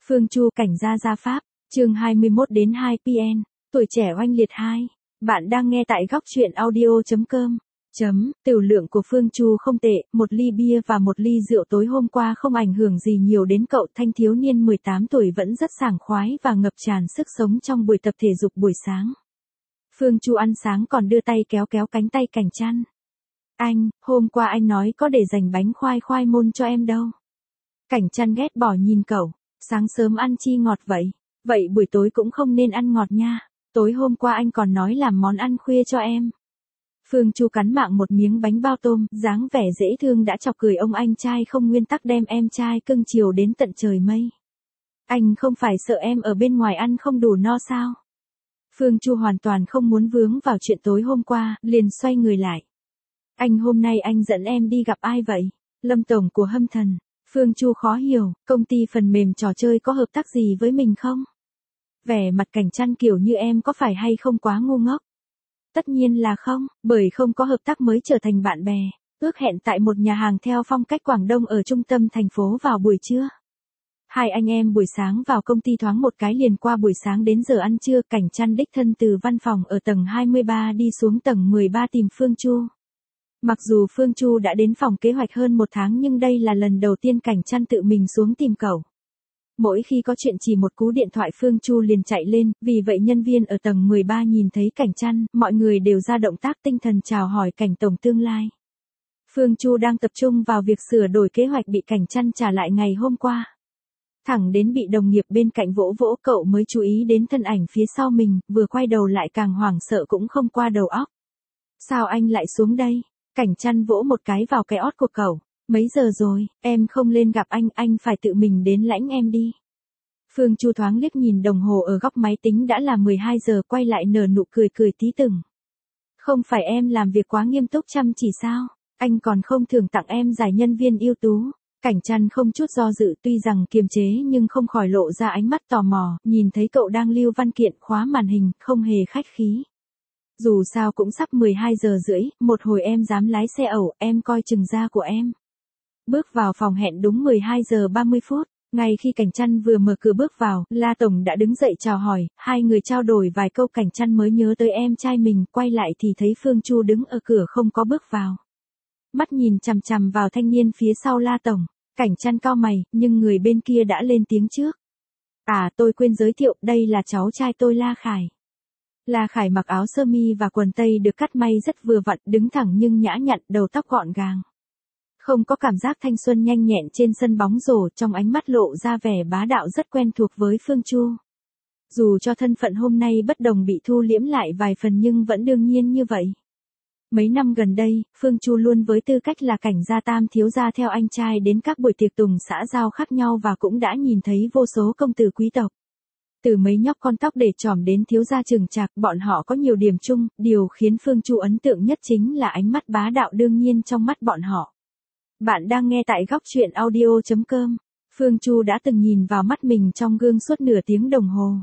Phương Chu cảnh gia pháp, chương 21 đến 2 PN, tuổi trẻ oanh liệt 2. Bạn đang nghe tại góc truyện audio.com. Tiểu lượng của Phương Chu không tệ, một ly bia và một ly rượu tối hôm qua không ảnh hưởng gì nhiều đến cậu thanh thiếu niên 18 tuổi vẫn rất sảng khoái và ngập tràn sức sống trong buổi tập thể dục buổi sáng. Phương Chu ăn sáng còn đưa tay kéo kéo cánh tay Cảnh Trăn. Anh, hôm qua anh nói có để dành bánh khoai môn cho em đâu. Cảnh Trăn ghét bỏ nhìn cậu, sáng sớm ăn chi ngọt vậy, vậy buổi tối cũng không nên ăn ngọt nha, tối hôm qua anh còn nói làm món ăn khuya cho em. Phương Chu cắn mạng một miếng bánh bao tôm, dáng vẻ dễ thương đã chọc cười ông anh trai không nguyên tắc đem em trai cưng chiều đến tận trời mây. Anh không phải sợ em ở bên ngoài ăn không đủ no sao? Phương Chu hoàn toàn không muốn vướng vào chuyện tối hôm qua, liền xoay người lại. Anh hôm nay anh dẫn em đi gặp ai vậy? Lâm tổng của Hâm Thần. Phương Chu khó hiểu, công ty phần mềm trò chơi có hợp tác gì với mình không? Vẻ mặt Cảnh Trăn kiểu như em có phải hay không quá ngu ngốc? Tất nhiên là không, bởi không có hợp tác mới trở thành bạn bè, ước hẹn tại một nhà hàng theo phong cách Quảng Đông ở trung tâm thành phố vào buổi trưa. Hai anh em buổi sáng vào công ty thoáng một cái liền qua buổi sáng đến giờ ăn trưa. Cảnh Trăn đích thân từ văn phòng ở tầng 23 đi xuống tầng 13 tìm Phương Chu. Mặc dù Phương Chu đã đến phòng kế hoạch hơn một tháng nhưng đây là lần đầu tiên Cảnh Trăn tự mình xuống tìm cậu. Mỗi khi có chuyện chỉ một cú điện thoại Phương Chu liền chạy lên, vì vậy nhân viên ở tầng 13 nhìn thấy Cảnh Trăn, mọi người đều ra động tác tinh thần chào hỏi Cảnh tổng tương lai. Phương Chu đang tập trung vào việc sửa đổi kế hoạch bị Cảnh Trăn trả lại ngày hôm qua. Thẳng đến bị đồng nghiệp bên cạnh vỗ vỗ cậu mới chú ý đến thân ảnh phía sau mình, vừa quay đầu lại càng hoảng sợ cũng không qua đầu óc. Sao anh lại xuống đây? Cảnh Trăn vỗ một cái vào cái ót của cậu. Mấy giờ rồi, em không lên gặp anh phải tự mình đến lãnh em đi. Phương Chu thoáng liếc nhìn đồng hồ ở góc máy tính đã là 12 giờ quay lại nở nụ cười tí từng. Không phải em làm việc quá nghiêm túc chăm chỉ sao, anh còn không thưởng tặng em giải nhân viên ưu tú. Cảnh Trăn không chút do dự tuy rằng kiềm chế nhưng không khỏi lộ ra ánh mắt tò mò, nhìn thấy cậu đang lưu văn kiện khóa màn hình, không hề khách khí. Dù sao cũng sắp 12 giờ rưỡi, một hồi em dám lái xe ẩu, em coi chừng da của em. Bước vào phòng hẹn đúng 12 giờ 30 phút, ngay khi Cảnh Trăn vừa mở cửa bước vào, La Tổng đã đứng dậy chào hỏi, hai người trao đổi vài câu Cảnh Trăn mới nhớ tới em trai mình, quay lại thì thấy Phương Chu đứng ở cửa không có bước vào. Mắt nhìn chằm chằm vào thanh niên phía sau La Tổng, Cảnh Trăn cau mày, nhưng người bên kia đã lên tiếng trước. À tôi quên giới thiệu, đây là cháu trai tôi La Khải. La Khải mặc áo sơ mi và quần tây được cắt may rất vừa vặn, đứng thẳng nhưng nhã nhặn, đầu tóc gọn gàng. Không có cảm giác thanh xuân nhanh nhẹn trên sân bóng rổ, trong ánh mắt lộ ra vẻ bá đạo rất quen thuộc với Phương Chu. Dù cho thân phận hôm nay bất đồng bị thu liễm lại vài phần nhưng vẫn đương nhiên như vậy. Mấy năm gần đây, Phương Chu luôn với tư cách là cảnh gia tam thiếu gia theo anh trai đến các buổi tiệc tùng xã giao khác nhau và cũng đã nhìn thấy vô số công tử quý tộc. Từ mấy nhóc con tóc để trỏm đến thiếu gia chừng chạc, bọn họ có nhiều điểm chung, điều khiến Phương Chu ấn tượng nhất chính là ánh mắt bá đạo đương nhiên trong mắt bọn họ. Bạn đang nghe tại góc truyện audio.com. Phương Chu đã từng nhìn vào mắt mình trong gương suốt nửa tiếng đồng hồ.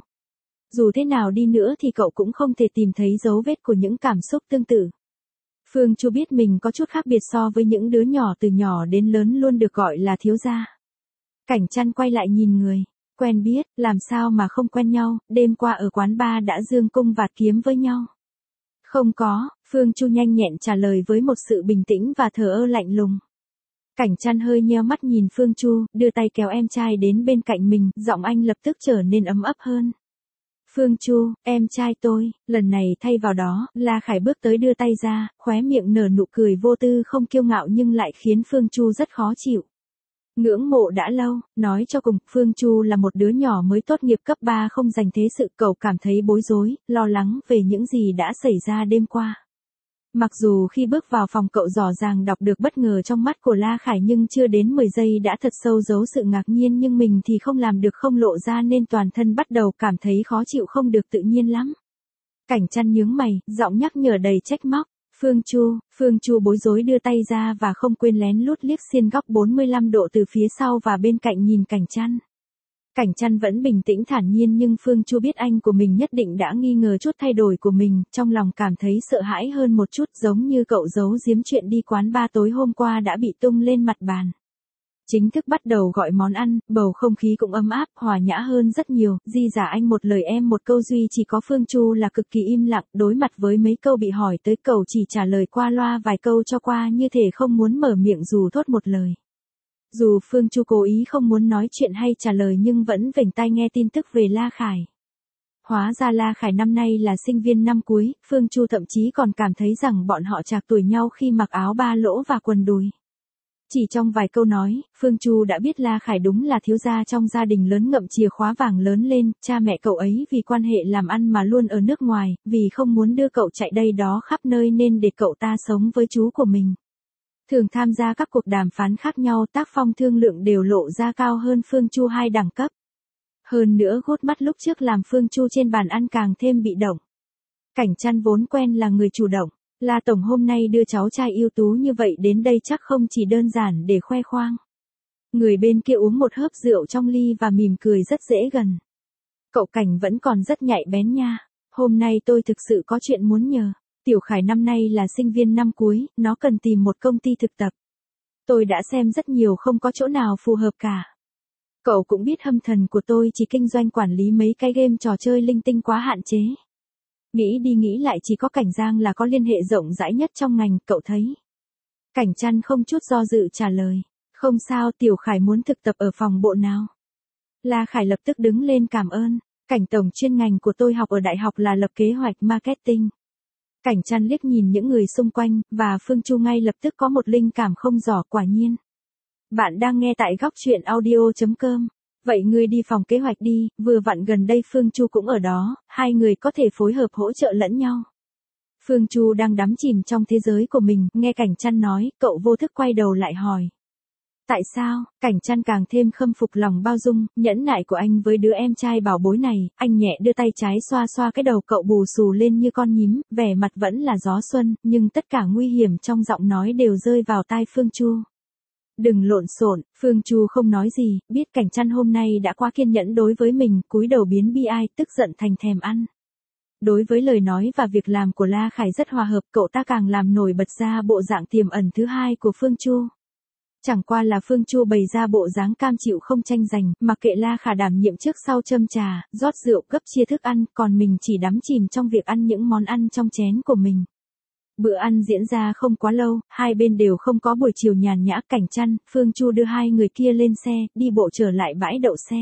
Dù thế nào đi nữa thì cậu cũng không thể tìm thấy dấu vết của những cảm xúc tương tự. Phương Chu biết mình có chút khác biệt so với những đứa nhỏ từ nhỏ đến lớn luôn được gọi là thiếu gia. Cảnh Trăn quay lại nhìn người. Quen biết, làm sao mà không quen nhau, đêm qua ở quán bar đã dương cung vạt kiếm với nhau. Không có, Phương Chu nhanh nhẹn trả lời với một sự bình tĩnh và thờ ơ lạnh lùng. Cảnh Trăn hơi nheo mắt nhìn Phương Chu, đưa tay kéo em trai đến bên cạnh mình, giọng anh lập tức trở nên ấm ấp hơn. Phương Chu, em trai tôi, lần này thay vào đó, La Khải bước tới đưa tay ra, khóe miệng nở nụ cười vô tư không kiêu ngạo nhưng lại khiến Phương Chu rất khó chịu. Ngưỡng mộ đã lâu, nói cho cùng, Phương Chu là một đứa nhỏ mới tốt nghiệp cấp 3 không dành thế sự, cậu cảm thấy bối rối, lo lắng về những gì đã xảy ra đêm qua. Mặc dù khi bước vào phòng cậu rõ ràng đọc được bất ngờ trong mắt của La Khải nhưng chưa đến 10 giây đã thật sâu giấu sự ngạc nhiên nhưng mình thì không làm được không lộ ra nên toàn thân bắt đầu cảm thấy khó chịu không được tự nhiên lắm. Cảnh Trăn nhướng mày, giọng nhắc nhở đầy trách móc. Phương Chu bối rối đưa tay ra và không quên lén lút liếc xiên góc 45 độ từ phía sau và bên cạnh nhìn Cảnh Trăn. Cảnh Trăn vẫn bình tĩnh thản nhiên nhưng Phương Chu biết anh của mình nhất định đã nghi ngờ chút thay đổi của mình, trong lòng cảm thấy sợ hãi hơn một chút giống như cậu giấu giếm chuyện đi quán bar tối hôm qua đã bị tung lên mặt bàn. Chính thức bắt đầu gọi món ăn, bầu không khí cũng ấm áp, hòa nhã hơn rất nhiều, di giả anh một lời em một câu, duy chỉ có Phương Chu là cực kỳ im lặng, đối mặt với mấy câu bị hỏi tới cậu chỉ trả lời qua loa vài câu cho qua, như thể không muốn mở miệng dù thốt một lời. Dù Phương Chu cố ý không muốn nói chuyện hay trả lời nhưng vẫn vểnh tai nghe tin tức về La Khải. Hóa ra La Khải năm nay là sinh viên năm cuối, Phương Chu thậm chí còn cảm thấy rằng bọn họ trạc tuổi nhau khi mặc áo ba lỗ và quần đùi. Chỉ trong vài câu nói, Phương Chu đã biết La Khải đúng là thiếu gia trong gia đình lớn ngậm chìa khóa vàng lớn lên, cha mẹ cậu ấy vì quan hệ làm ăn mà luôn ở nước ngoài, vì không muốn đưa cậu chạy đây đó khắp nơi nên để cậu ta sống với chú của mình. Thường tham gia các cuộc đàm phán khác nhau, tác phong thương lượng đều lộ ra cao hơn Phương Chu 2 đẳng cấp. Hơn nữa gút mắt lúc trước làm Phương Chu trên bàn ăn càng thêm bị động. Cảnh Trăn vốn quen là người chủ động. La Tổng hôm nay đưa cháu trai ưu tú như vậy đến đây chắc không chỉ đơn giản để khoe khoang. Người bên kia uống một hớp rượu trong ly và mỉm cười rất dễ gần. Cậu Cảnh vẫn còn rất nhạy bén nha. Hôm nay tôi thực sự có chuyện muốn nhờ. Tiểu Khải năm nay là sinh viên năm cuối, nó cần tìm một công ty thực tập. Tôi đã xem rất nhiều không có chỗ nào phù hợp cả. Cậu cũng biết hâm thần của tôi chỉ kinh doanh quản lý mấy cái game trò chơi linh tinh quá hạn chế. Nghĩ đi nghĩ lại chỉ có Cảnh Giang là có liên hệ rộng rãi nhất trong ngành, cậu thấy. Cảnh Trăn không chút do dự trả lời. Không sao, Tiểu Khải muốn thực tập ở phòng bộ nào. La Khải lập tức đứng lên cảm ơn. Cảnh Tổng, chuyên ngành của tôi học ở đại học là lập kế hoạch marketing. Cảnh Trăn liếc nhìn những người xung quanh, và Phương Chu ngay lập tức có một linh cảm không rõ, quả nhiên. Bạn đang nghe tại góc truyện audio.com. Vậy ngươi đi phòng kế hoạch đi, vừa vặn gần đây Phương Chu cũng ở đó, hai người có thể phối hợp hỗ trợ lẫn nhau. Phương Chu đang đắm chìm trong thế giới của mình, nghe Cảnh Trăn nói, cậu vô thức quay đầu lại hỏi. Tại sao? Cảnh Trăn càng thêm khâm phục lòng bao dung, nhẫn nại của anh với đứa em trai bảo bối này, anh nhẹ đưa tay trái xoa xoa cái đầu cậu bù xù lên như con nhím, vẻ mặt vẫn là gió xuân, nhưng tất cả nguy hiểm trong giọng nói đều rơi vào tai Phương Chu. Đừng lộn xộn, Phương Chu không nói gì, biết Cảnh Trăn hôm nay đã quá kiên nhẫn đối với mình, cúi đầu biến bi ai, tức giận thành thèm ăn. Đối với lời nói và việc làm của La Khải rất hòa hợp, cậu ta càng làm nổi bật ra bộ dạng tiềm ẩn thứ hai của Phương Chu. Chẳng qua là Phương Chu bày ra bộ dáng cam chịu không tranh giành, mặc kệ La Khải đảm nhiệm trước sau châm trà, rót rượu, gấp chia thức ăn, còn mình chỉ đắm chìm trong việc ăn những món ăn trong chén của mình. Bữa ăn diễn ra không quá lâu, hai bên đều không có buổi chiều nhàn nhã. Cảnh Trăn, Phương Chu đưa hai người kia lên xe, đi bộ trở lại bãi đậu xe.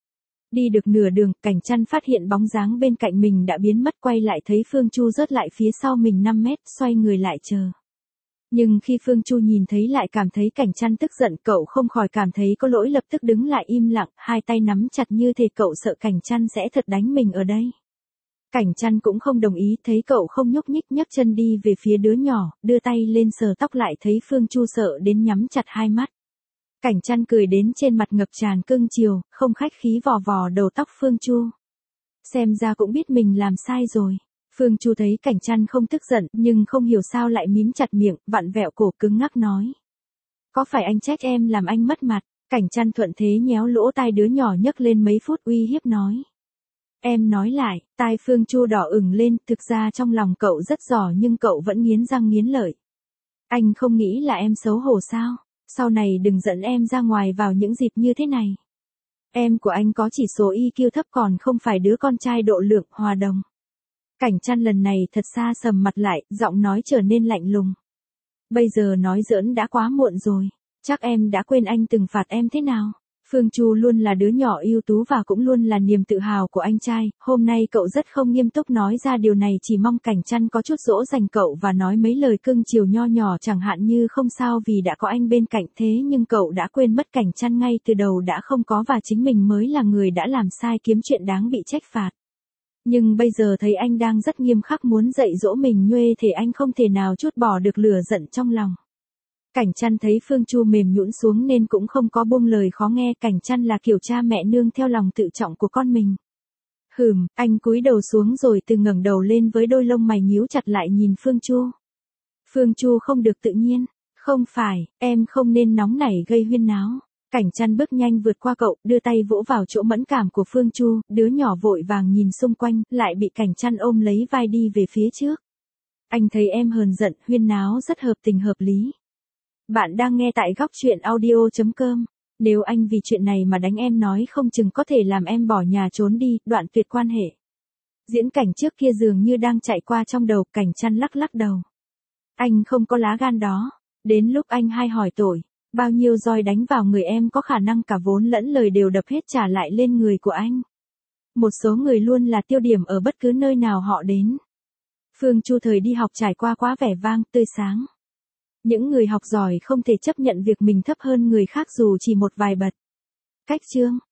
Đi được nửa đường, Cảnh Trăn phát hiện bóng dáng bên cạnh mình đã biến mất, quay lại thấy Phương Chu rớt lại phía sau mình 5 mét, xoay người lại chờ. Nhưng khi Phương Chu nhìn thấy lại cảm thấy Cảnh Trăn tức giận, cậu không khỏi cảm thấy có lỗi, lập tức đứng lại im lặng, hai tay nắm chặt như thể cậu sợ Cảnh Trăn sẽ thật đánh mình ở đây. Cảnh Trăn cũng không đồng ý, thấy cậu không nhúc nhích nhấc chân đi về phía đứa nhỏ, đưa tay lên sờ tóc lại thấy Phương Chu sợ đến nhắm chặt hai mắt. Cảnh Trăn cười đến trên mặt ngập tràn cưng chiều, không khách khí vò vò đầu tóc Phương Chu. Xem ra cũng biết mình làm sai rồi. Phương Chu thấy Cảnh Trăn không tức giận, nhưng không hiểu sao lại mím chặt miệng, vặn vẹo cổ cứng ngắc nói. Có phải anh trách em làm anh mất mặt? Cảnh Trăn thuận thế nhéo lỗ tai đứa nhỏ nhấc lên mấy phút uy hiếp nói. Em nói lại, tai Phương Chu đỏ ửng lên, thực ra trong lòng cậu rất giỏi nhưng cậu vẫn nghiến răng nghiến lợi. Anh không nghĩ là em xấu hổ sao? Sau này đừng dẫn em ra ngoài vào những dịp như thế này. Em của anh có chỉ số IQ thấp, còn không phải đứa con trai độ lượng, hòa đồng. Cảnh Trăn lần này thật xa sầm mặt lại, giọng nói trở nên lạnh lùng. Bây giờ nói giỡn đã quá muộn rồi, chắc em đã quên anh từng phạt em thế nào. Phương Chu luôn là đứa nhỏ ưu tú và cũng luôn là niềm tự hào của anh trai, hôm nay cậu rất không nghiêm túc nói ra điều này, chỉ mong Cảnh Trăn có chút dỗ dành cậu và nói mấy lời cưng chiều nho nhỏ, chẳng hạn như không sao vì đã có anh bên cạnh, thế nhưng cậu đã quên mất Cảnh Trăn ngay từ đầu đã không có và chính mình mới là người đã làm sai, kiếm chuyện đáng bị trách phạt. Nhưng bây giờ thấy anh đang rất nghiêm khắc muốn dạy dỗ mình nhuê thì anh không thể nào trút bỏ được lửa giận trong lòng. Cảnh Trăn thấy Phương Chu mềm nhũn xuống nên cũng không có buông lời khó nghe, Cảnh Trăn là kiểu cha mẹ nương theo lòng tự trọng của con mình. Anh cúi đầu xuống rồi từ ngẩng đầu lên với đôi lông mày nhíu chặt lại nhìn Phương Chu. Phương Chu không được tự nhiên, không phải, em không nên nóng nảy gây huyên náo. Cảnh Trăn bước nhanh vượt qua cậu, đưa tay vỗ vào chỗ mẫn cảm của Phương Chu, đứa nhỏ vội vàng nhìn xung quanh, lại bị Cảnh Trăn ôm lấy vai đi về phía trước. Anh thấy em hờn giận, huyên náo rất hợp tình hợp lý. Bạn đang nghe tại góc truyện audio.com. Nếu anh vì chuyện này mà đánh em nói không chừng có thể làm em bỏ nhà trốn đi, đoạn tuyệt quan hệ. Diễn cảnh trước kia dường như đang chạy qua trong đầu, Cảnh Chăn lắc lắc đầu. Anh không có lá gan đó. Đến lúc anh hai hỏi tội, bao nhiêu roi đánh vào người em có khả năng cả vốn lẫn lời đều đập hết trả lại lên người của anh. Một số người luôn là tiêu điểm ở bất cứ nơi nào họ đến. Phương Chu thời đi học trải qua quá vẻ vang, tươi sáng. Những người học giỏi không thể chấp nhận việc mình thấp hơn người khác dù chỉ một vài bậc. Cách chương